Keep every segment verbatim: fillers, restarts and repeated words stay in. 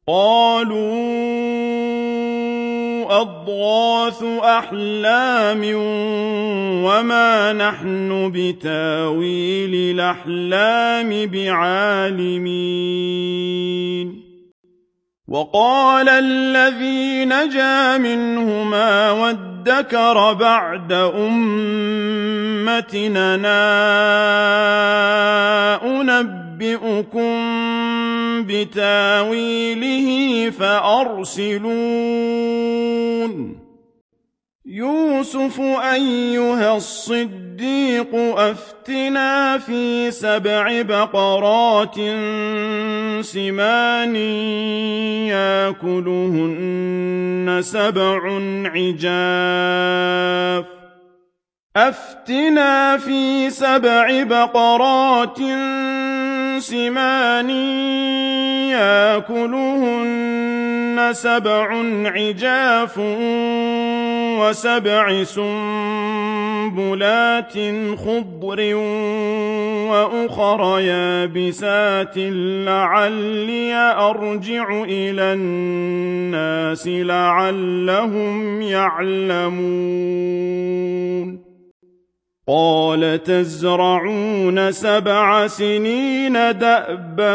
قالوا أضغاث أحلام وما نحن بتاويل الأحلام بعالمين وقال الذي نجا منهما وادكر بعد أمتنا أنبئكم بتاويله فأرسلون يوسف أيها الصديق أفتنا في سبع بقرات سمان يأكلهن سبع عجاف أفتنا في سبع بقرات سمان يأكلهن سبع عجاف وسبع سنبلات خضر وأخر يابسات لعلي أرجع إلى الناس لعلهم يعلمون قال تزرعون سبع سنين دأبا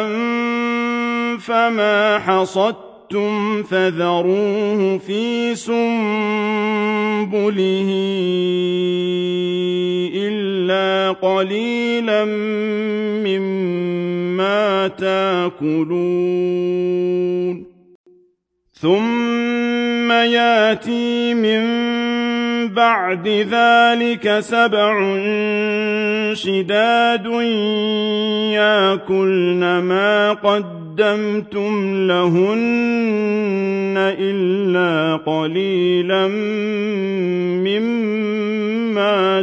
فما حصدتم فذروه في سنبله إلا قليلا مما تأكلون ثم يأتي من بعد ذلك سبع شداد يأكلن ما قدمتم لهن إلا قليلا مما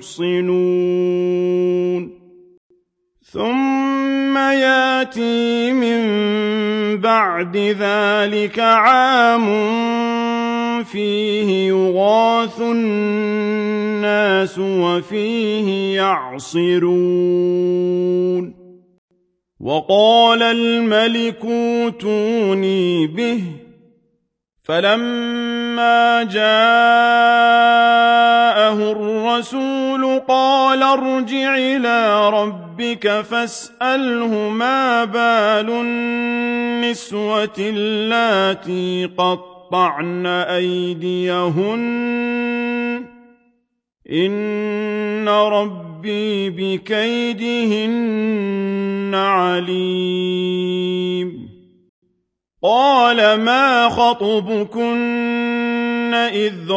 تحصنون ثم يأتي من بعد ذلك عام فيه يغاث الناس وفيه يعصرون وقال الملك اوتوني به فلما جاءه الرسول قال ارجع إلى ربك فاسأله ما بال النسوة اللاتي قطعن أيديهن إن ربي بكيدهن عليم قال ما خطبكن إذ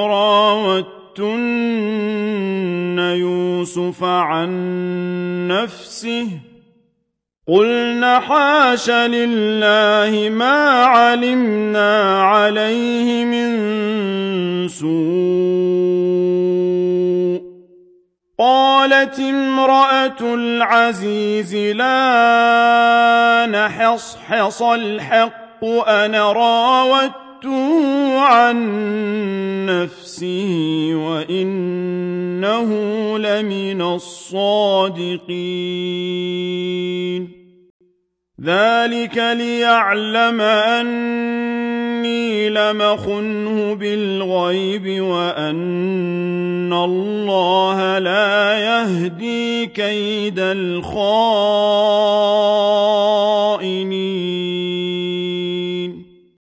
راوتن يوسف عن نفسه قلنا حاش لله ما علمنا عليه من سوء قالت امرأة العزيز لا نحصحص الحق أنا راودته عن نفسه وإنه لمن الصادقين ذلك ليعلم أني لم أخنه بالغيب وأن الله لا يهدي كيد الخائنين